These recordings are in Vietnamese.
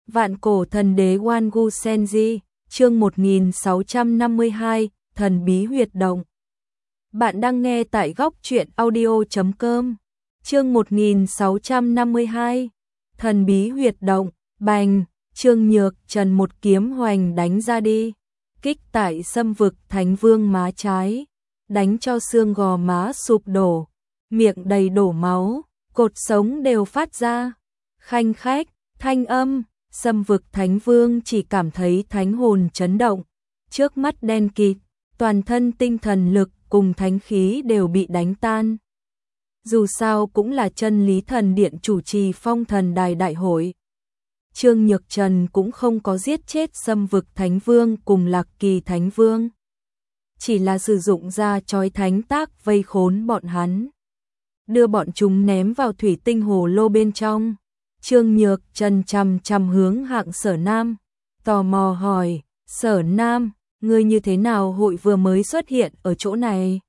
Vạn cổ thần đế Wangu Senji, chương 1652, thần bí huyệt động. Bạn đang nghe tại góc truyện audio.com. Chương 1652, thần bí huyệt động. Bành, Trương Nhược Trần một kiếm hoành đánh ra đi, kích tại xâm vực Thánh Vương má trái, đánh cho xương gò má sụp đổ, miệng đầy đổ máu, cột sống đều phát ra. Khanh khách, thanh âm, xâm vực Thánh Vương chỉ cảm thấy thánh hồn chấn động, trước mắt đen kịt, toàn thân tinh thần lực cùng thánh khí đều bị đánh tan. Dù sao cũng là chân lý thần điện chủ trì phong thần đài đại hội. Trương Nhược Trần cũng không có giết chết xâm vực Thánh Vương cùng Lạc Kỳ Thánh Vương, chỉ là sử dụng ra chói thánh tác vây khốn bọn hắn, đưa bọn chúng ném vào thủy tinh hồ lô bên trong. Trương Nhược Trần chằm chằm hướng Hạng Sở Nam, tò mò hỏi, Sở Nam, ngươi như thế nào hội vừa mới xuất hiện ở chỗ này?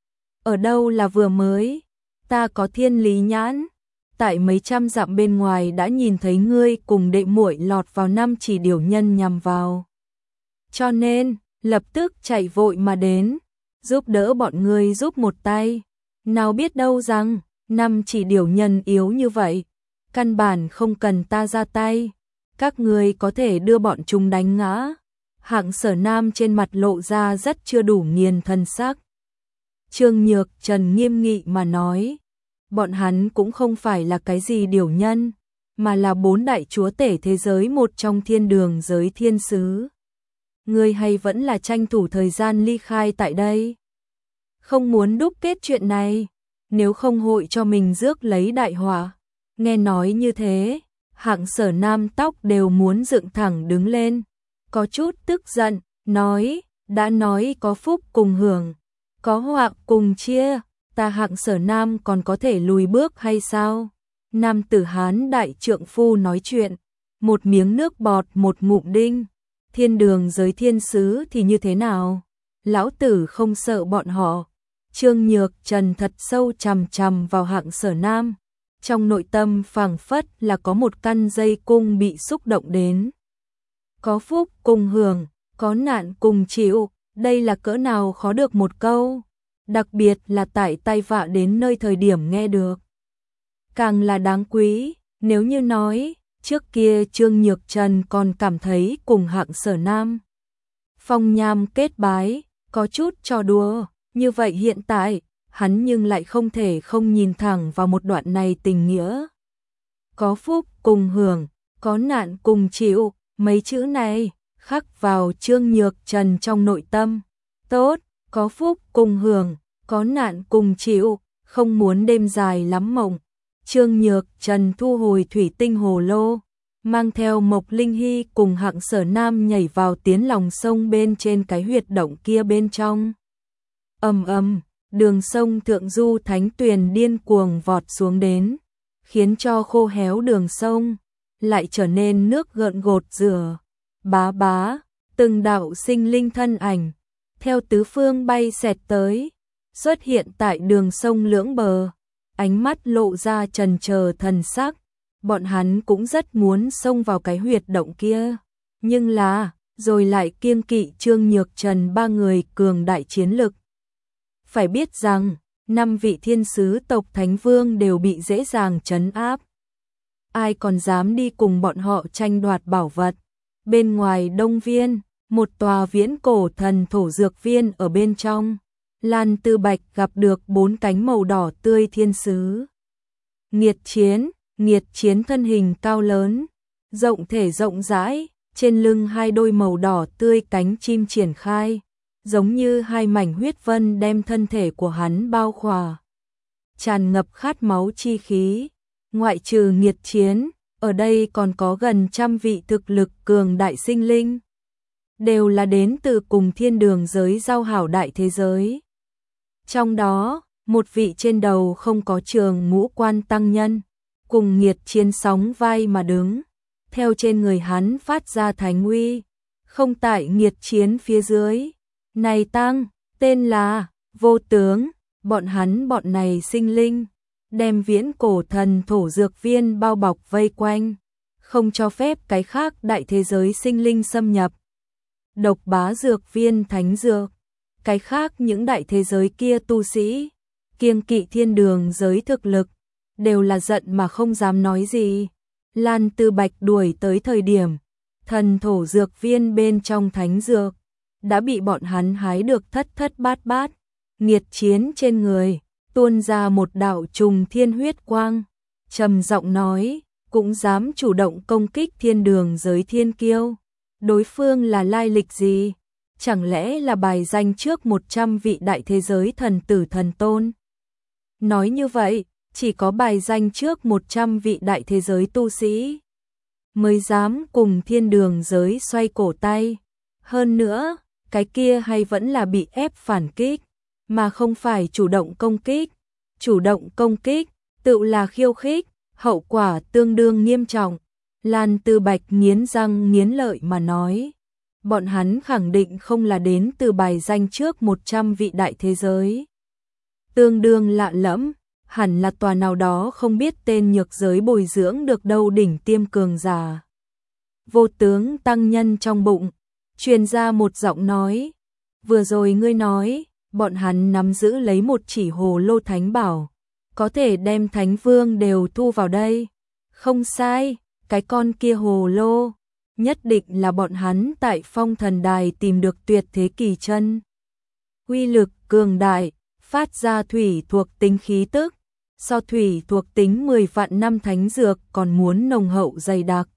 Ở đâu là vừa mới? Ta có thiên lý nhãn, tại mấy trăm dặm bên ngoài đã nhìn thấy ngươi cùng đệ muội lọt vào 5 chỉ điểu nhân nhằm vào. Cho nên, lập tức chạy vội mà đến, giúp đỡ bọn ngươi giúp một tay. Nào biết đâu rằng, 5 chỉ điểu nhân yếu như vậy, căn bản không cần ta ra tay, các ngươi có thể đưa bọn chúng đánh ngã. Hạng Sở Nam trên mặt lộ ra rất chưa đủ nghiền thân sắc. Trương Nhược Trần nghiêm nghị mà nói, bọn hắn cũng không phải là cái gì điểu nhân, mà là 4 đại chúa tể thế giới, một trong thiên đường giới thiên sứ. Ngươi hay vẫn là tranh thủ thời gian ly khai tại đây, không muốn đúc kết chuyện này, nếu không hội cho mình rước lấy đại họa. Nghe nói như thế, Hạng Sở Nam tóc đều muốn dựng thẳng đứng lên, có chút tức giận, nói, đã nói có phúc cùng hưởng, có họa cùng chia, ta Hạng Sở Nam còn có thể lùi bước hay sao? Nam tử Hán đại trượng phu nói chuyện, một miếng nước bọt một ngụm đinh, thiên đường giới thiên sứ thì như thế nào? Lão tử không sợ bọn họ. Trương Nhược Trần thật sâu chằm chằm vào Hạng Sở Nam, trong nội tâm phảng phất là có một căn dây cung bị xúc động đến. Có phúc cùng hưởng, có nạn cùng chịu, đây là cỡ nào khó được một câu, đặc biệt là tại tai vạ đến nơi thời điểm nghe được. Càng là đáng quý, nếu như nói, trước kia Trương Nhược Trần còn cảm thấy cùng Hạng Sở Nam phong nham kết bái, có chút trò đùa, như vậy hiện tại, hắn nhưng lại không thể không nhìn thẳng vào một đoạn này tình nghĩa. Có phúc cùng hưởng, có nạn cùng chịu, mấy chữ này khắc vào Trương Nhược Trần trong nội tâm. Tốt, có phúc cùng hưởng, có nạn cùng chịu, không muốn đêm dài lắm mộng. Trương Nhược Trần thu hồi thủy tinh hồ lô, mang theo Mộc Linh Hy cùng Hạng Sở Nam nhảy vào tiến lòng sông bên trên cái huyệt động kia bên trong. Ầm ầm, đường sông thượng du thánh tuyền điên cuồng vọt xuống đến, khiến cho khô héo đường sông lại trở nên nước gợn gột rửa. Bá bá, từng đạo sinh linh thân ảnh theo tứ phương bay xẹt tới, xuất hiện tại đường sông lưỡng bờ, ánh mắt lộ ra trần chờ thần sắc. Bọn hắn cũng rất muốn xông vào cái huyệt động kia, nhưng là rồi lại kiêng kỵ Trương Nhược Trần 3 người cường đại chiến lực. Phải biết rằng 5 vị thiên sứ tộc Thánh Vương đều bị dễ dàng trấn áp, ai còn dám đi cùng bọn họ tranh đoạt bảo vật. Bên ngoài Đông Viên, một tòa viễn cổ thần thổ dược viên ở bên trong, Lan Tư Bạch gặp được 4 cánh màu đỏ tươi thiên sứ. Nghiệt chiến thân hình cao lớn, rộng thể rộng rãi, trên lưng 2 đôi màu đỏ tươi cánh chim triển khai, giống như 2 mảnh huyết vân đem thân thể của hắn bao khỏa, tràn ngập khát máu chi khí. Ngoại trừ Nghiệt chiến, ở đây còn có gần 100 vị thực lực cường đại sinh linh, đều là đến từ cùng thiên đường giới giao hảo đại thế giới. Trong đó, một vị trên đầu không có trường ngũ quan tăng nhân, cùng Nghiệt chiến sóng vai mà đứng, theo trên người hắn phát ra thánh uy, không tại Nghiệt chiến phía dưới. Này tăng, tên là Vô Tướng, bọn này sinh linh đem viễn cổ thần thổ dược viên bao bọc vây quanh, không cho phép cái khác đại thế giới sinh linh xâm nhập. Độc bá dược viên thánh dược, cái khác những đại thế giới kia tu sĩ, kiêng kỵ thiên đường giới thực lực, đều là giận mà không dám nói gì. Lan Tư Bạch đuổi tới thời điểm, thần thổ dược viên bên trong thánh dược, đã bị bọn hắn hái được thất thất bát bát, nghiệt chiến trên người, tuôn ra một đạo trùng thiên huyết quang, trầm giọng nói, cũng dám chủ động công kích thiên đường giới thiên kiêu. Đối phương là lai lịch gì? Chẳng lẽ là bài danh trước 100 vị đại thế giới thần tử thần tôn? Nói như vậy, chỉ có bài danh trước 100 vị đại thế giới tu sĩ mới dám cùng thiên đường giới xoay cổ tay. Hơn nữa, cái kia hay vẫn là bị ép phản kích, mà không phải chủ động công kích. Chủ động công kích, tự là khiêu khích, hậu quả tương đương nghiêm trọng. Lan Tư Bạch nghiến răng nghiến lợi mà nói, bọn hắn khẳng định không là đến từ bài danh trước 100 vị đại thế giới. Tương đương lạ lẫm, hẳn là tòa nào đó không biết tên nhược giới bồi dưỡng được đâu đỉnh tiêm cường giả. Vô tướng tăng nhân trong bụng, truyền ra một giọng nói, vừa rồi ngươi nói, bọn hắn nắm giữ lấy một chỉ hồ lô thánh bảo, có thể đem thánh vương đều thu vào đây. Không sai, cái con kia hồ lô, nhất định là bọn hắn tại Phong Thần Đài tìm được tuyệt thế kỳ chân. Uy lực cường đại, phát ra thủy thuộc tính khí tức, so thủy thuộc tính 10 vạn năm thánh dược còn muốn nồng hậu dày đặc.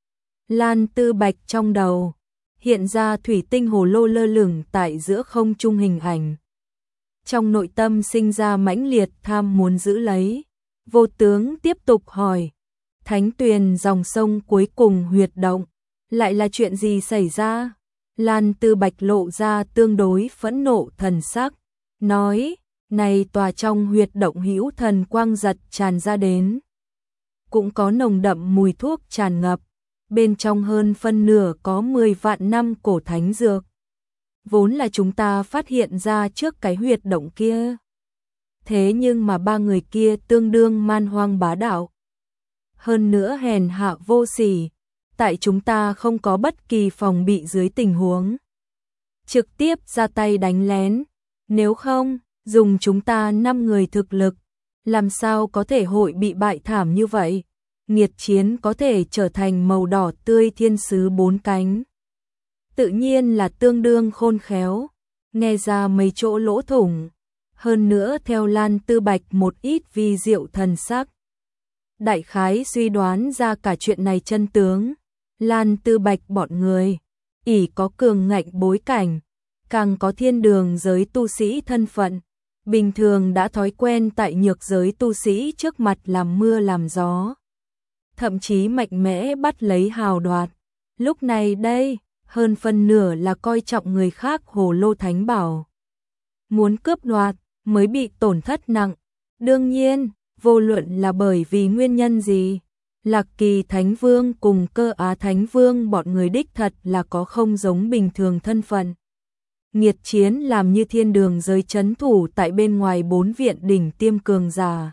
Lan Tư Bạch trong đầu hiện ra thủy tinh hồ lô lơ lửng tại giữa không trung hình ảnh. Trong nội tâm sinh ra mãnh liệt tham muốn giữ lấy. Vô tướng tiếp tục hỏi, thánh tuyền dòng sông cuối cùng huyệt động, lại là chuyện gì xảy ra? Lan Tư Bạch lộ ra tương đối phẫn nộ thần sắc, nói, này tòa trong huyệt động hữu thần quang giật tràn ra đến. Cũng có nồng đậm mùi thuốc tràn ngập, bên trong hơn phân nửa có 10 vạn năm cổ thánh dược. Vốn là chúng ta phát hiện ra trước cái huyệt động kia. Thế nhưng mà ba người kia tương đương man hoang bá đạo. Hơn nữa hèn hạ vô sỉ, tại chúng ta không có bất kỳ phòng bị dưới tình huống. Trực tiếp ra tay đánh lén, nếu không, dùng chúng ta 5 người thực lực, làm sao có thể hội bị bại thảm như vậy? Nghiệt chiến có thể trở thành màu đỏ tươi thiên sứ 4 cánh. Tự nhiên là tương đương khôn khéo, nghe ra mấy chỗ lỗ thủng. Hơn nữa theo Lan Tư Bạch một ít vi diệu thần sắc, đại khái suy đoán ra cả chuyện này chân tướng. Lan Tư Bạch bọn người, ỷ có cường ngạnh bối cảnh, càng có thiên đường giới tu sĩ thân phận, bình thường đã thói quen tại nhược giới tu sĩ trước mặt làm mưa làm gió. Thậm chí mạnh mẽ bắt lấy hào đoạt. Lúc này đây, hơn phân nửa là coi trọng người khác hồ lô thánh bảo. Muốn cướp đoạt, mới bị tổn thất nặng. Đương nhiên, vô luận là bởi vì nguyên nhân gì, Lạc Kỳ Thánh Vương cùng Cơ Á Thánh Vương bọn người đích thật là có không giống bình thường thân phận. Nghiệt chiến làm như thiên đường giới chấn thủ tại bên ngoài 4 viện đỉnh tiêm cường giả.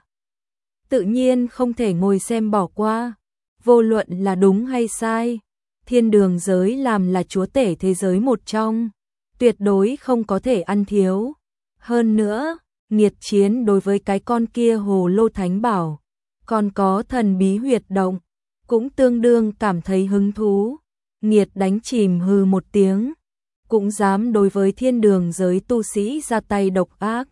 Tự nhiên không thể ngồi xem bỏ qua, vô luận là đúng hay sai. Thiên đường giới làm là chúa tể thế giới một trong, tuyệt đối không có thể ăn thiếu. Hơn nữa, nghiệt chiến đối với cái con kia hồ lô thánh bảo, còn có thần bí huyệt động, cũng tương đương cảm thấy hứng thú. Nghiệt đánh chìm hừ một tiếng, cũng dám đối với thiên đường giới tu sĩ ra tay độc ác.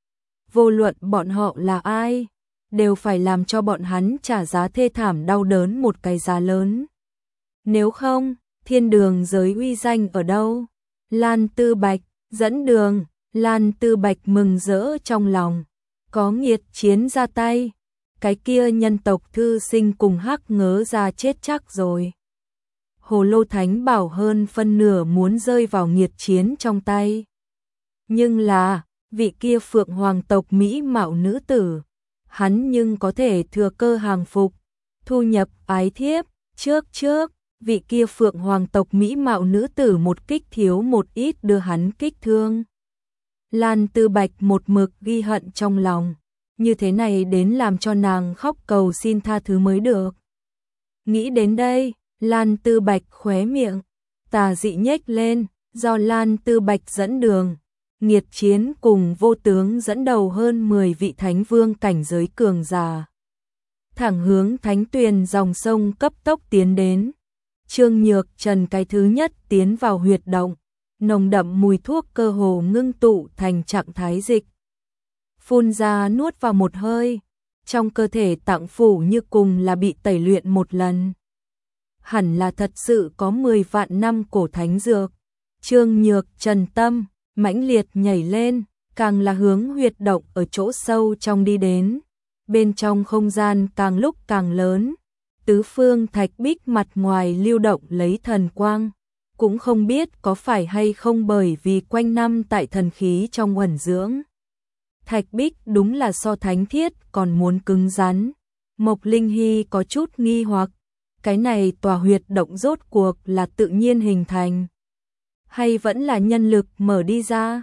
Vô luận bọn họ là ai, đều phải làm cho bọn hắn trả giá thê thảm đau đớn một cái giá lớn. Nếu không, thiên đường giới uy danh ở đâu? Lan Tư Bạch dẫn đường. Lan Tư Bạch mừng rỡ trong lòng, có nghiệt chiến ra tay, cái kia nhân tộc thư sinh cùng hắc ngớ ra chết chắc rồi. Hồ lô thánh bảo hơn phân nửa muốn rơi vào nghiệt chiến trong tay. Nhưng là, vị kia phượng hoàng tộc mỹ mạo nữ tử, hắn nhưng có thể thừa cơ hàng phục, thu nhập ái thiếp. Trước, vị kia phượng hoàng tộc mỹ mạo nữ tử một kích thiếu một ít đưa hắn kích thương. Lan Tư Bạch một mực ghi hận trong lòng, như thế này đến làm cho nàng khóc cầu xin tha thứ mới được. Nghĩ đến đây, Lan Tư Bạch khóe miệng tà dị nhếch lên, do Lan Tư Bạch dẫn đường. Nghiệt Chiến cùng Vô Tướng dẫn đầu hơn 10 vị thánh vương cảnh giới cường giả. Thẳng hướng thánh tuyền dòng sông cấp tốc tiến đến. Trương Nhược Trần cái thứ nhất tiến vào huyệt động, nồng đậm mùi thuốc cơ hồ ngưng tụ thành trạng thái dịch. Phun ra nuốt vào một hơi, trong cơ thể tạng phủ như cùng là bị tẩy luyện một lần. Hẳn là thật sự có 10 vạn năm cổ thánh dược. Trương Nhược Trần tâm mãnh liệt nhảy lên, càng là hướng huyệt động ở chỗ sâu trong đi đến. Bên trong không gian càng lúc càng lớn, tứ phương thạch bích mặt ngoài lưu động lấy thần quang, cũng không biết có phải hay không bởi vì quanh năm tại thần khí trong ẩn dưỡng. Thạch bích đúng là so thánh thiết còn muốn cứng rắn. Mộc Linh Hy có chút nghi hoặc, cái này tòa huyệt động rốt cuộc là tự nhiên hình thành, hay vẫn là nhân lực mở đi ra?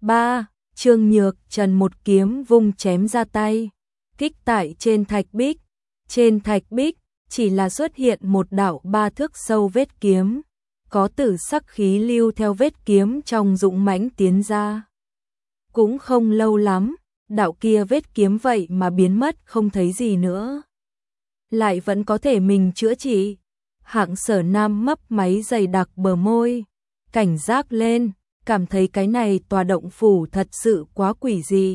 Trương Nhược Trần một kiếm vung chém ra tay, kích tại trên thạch bích. Trên thạch bích chỉ là xuất hiện một đạo 3 thước sâu vết kiếm, có tử sắc khí lưu theo vết kiếm trong dũng mãnh tiến ra. Cũng không lâu lắm, đạo kia vết kiếm vậy mà biến mất không thấy gì nữa. Lại vẫn có thể mình chữa trị. Hạng Sở Nam mấp máy dày đặc bờ môi, cảnh giác lên, cảm thấy cái này tòa động phủ thật sự quá quỷ dị.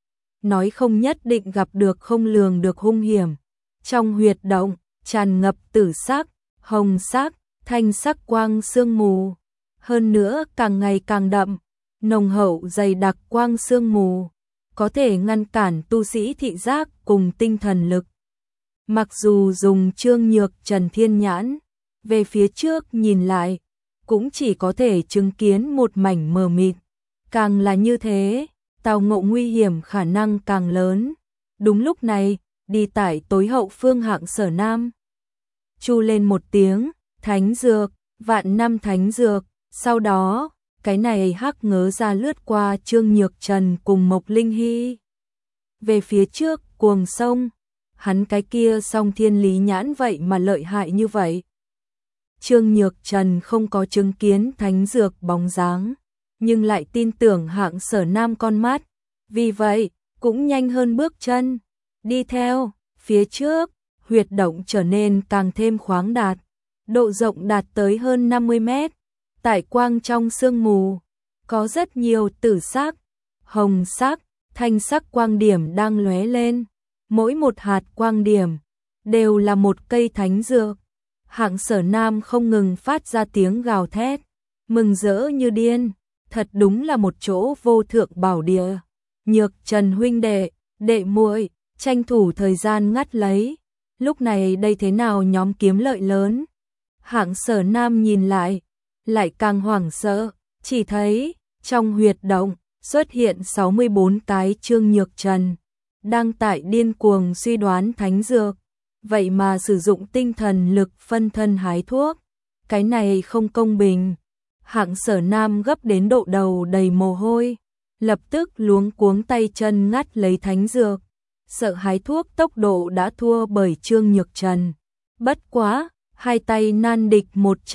Nói không nhất định gặp được không lường được hung hiểm. Trong huyệt động, tràn ngập tử sắc, hồng sắc, thanh sắc quang sương mù. Hơn nữa càng ngày càng đậm, nồng hậu dày đặc quang sương mù, có thể ngăn cản tu sĩ thị giác cùng tinh thần lực. Mặc dù dùng Trương Nhược Trần thiên nhãn, về phía trước nhìn lại, cũng chỉ có thể chứng kiến một mảnh mờ mịt. Càng là như thế, tao ngộ nguy hiểm khả năng càng lớn. Đúng lúc này, đi tại tối hậu phương Hạng Sở Nam chu lên một tiếng, thánh dược, vạn năm thánh dược. Sau đó, cái này hắc ngớ ra lướt qua Trương Nhược Trần cùng Mộc Linh Hy. Về phía trước, cuồng sông, hắn cái kia song thiên lý nhãn vậy mà lợi hại như vậy. Trương Nhược Trần không có chứng kiến thánh dược bóng dáng, nhưng lại tin tưởng Hạng Sở Nam con mắt. Vì vậy, cũng nhanh hơn bước chân, đi theo. Phía trước, huyệt động trở nên càng thêm khoáng đạt, độ rộng đạt tới hơn 50 mét. Tại quang trong sương mù, có rất nhiều tử sắc, hồng sắc, thanh sắc quang điểm đang lóe lên. Mỗi một hạt quang điểm đều là một cây thánh dược. Hạng Sở Nam không ngừng phát ra tiếng gào thét, mừng rỡ như điên, thật đúng là một chỗ vô thượng bảo địa. Nhược Trần huynh đệ, đệ muội, tranh thủ thời gian ngắt lấy. Lúc này đây thế nào nhóm kiếm lợi lớn? Hạng Sở Nam nhìn lại càng hoảng sợ, chỉ thấy trong huyệt động xuất hiện 64 cái Trương Nhược Trần, đang tại điên cuồng suy đoán thánh dược, vậy mà sử dụng tinh thần lực phân thân hái thuốc, cái này không công bình. Hạng Sở Nam gấp đến độ đầu đầy mồ hôi, lập tức luống cuống tay chân ngắt lấy thánh dược, sợ hái thuốc tốc độ đã thua bởi Trương Nhược Trần. Bất quá, hai tay nan địch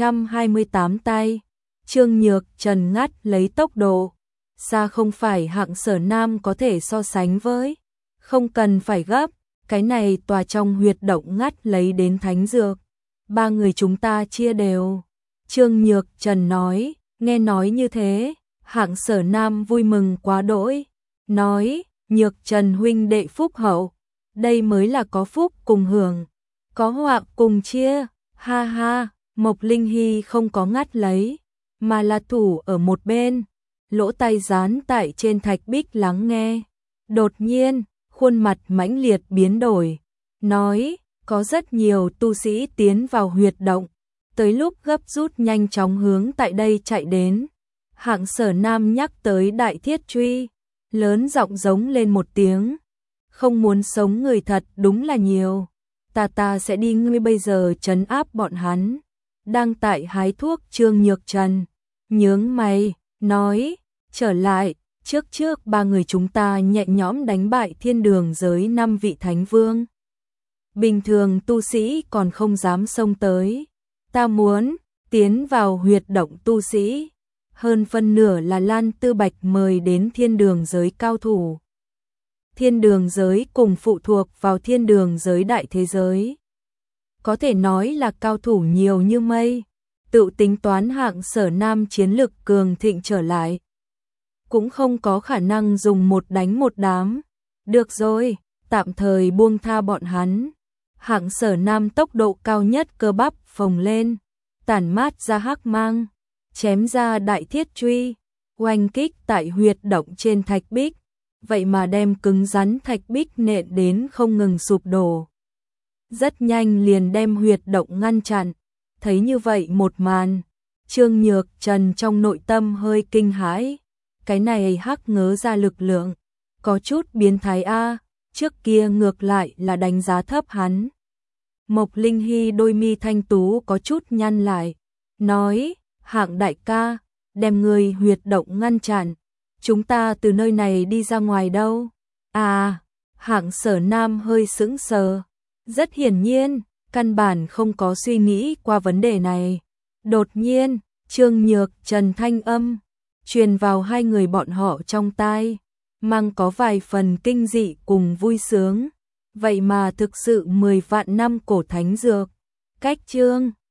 128 tay, Trương Nhược Trần ngắt lấy tốc độ, xa không phải Hạng Sở Nam có thể so sánh với. Không cần phải gấp, cái này tòa trong huyệt động ngắt lấy đến thánh dược, 3 người chúng ta chia đều. Trương Nhược Trần nói, nghe nói như thế, Hạng Sở Nam vui mừng quá đỗi, nói, Nhược Trần huynh đệ phúc hậu, đây mới là có phúc cùng hưởng, có họa cùng chia, ha ha. Mộc Linh Hy không có ngắt lấy, mà là thủ ở một bên, lỗ tai dán tại trên thạch bích lắng nghe. Đột nhiên, khuôn mặt mãnh liệt biến đổi, nói, có rất nhiều tu sĩ tiến vào huyệt động, tới lúc gấp rút nhanh chóng hướng tại đây chạy đến. Hạng Sở Nam nhắc tới Đại Thiết Truy, lớn giọng giống lên một tiếng, không muốn sống người thật đúng là nhiều, ta sẽ đi, ngươi bây giờ trấn áp bọn hắn. Đang tại hái thuốc Trương Nhược Trần nhướng mày, nói, trở lại, trước 3 người chúng ta nhẹ nhõm đánh bại thiên đường giới 5 vị thánh vương. bình thường tu sĩ còn không dám xông tới. Ta muốn tiến vào huyệt động tu sĩ, hơn phân nửa là Lan Tư Bạch mời đến thiên đường giới cao thủ. Thiên đường giới cùng phụ thuộc vào thiên đường giới đại thế giới. Có thể nói là cao thủ nhiều như mây, tự tính toán Hạng Sở Nam chiến lực cường thịnh trở lại. Cũng không có khả năng dùng một đánh một đám. Được rồi, tạm thời buông tha bọn hắn. Hạng Sở Nam tốc độ cao nhất cơ bắp phồng lên, tản mát ra hắc mang, chém ra đại thiết truy, oanh kích tại huyệt động trên thạch bích, vậy mà đem cứng rắn thạch bích nện đến không ngừng sụp đổ. Rất nhanh liền đem huyệt động ngăn chặn. Thấy như vậy một màn, Trương Nhược Trần trong nội tâm hơi kinh hãi. Cái này hắc ngớ ra lực lượng, có chút biến thái a, trước kia ngược lại là đánh giá thấp hắn. Mộc Linh Hy đôi mi thanh tú có chút nhăn lại, nói, Hạng đại ca, đem người huyệt động ngăn chặn, chúng ta từ nơi này đi ra ngoài đâu? À, Hạng Sở Nam hơi sững sờ, rất hiển nhiên, căn bản không có suy nghĩ qua vấn đề này. Đột nhiên, Trương Nhược Trần thanh âm truyền vào hai người bọn họ trong tai, mang có vài phần kinh dị cùng vui sướng. Vậy mà thực sự 10 vạn năm cổ thánh dược, cách chương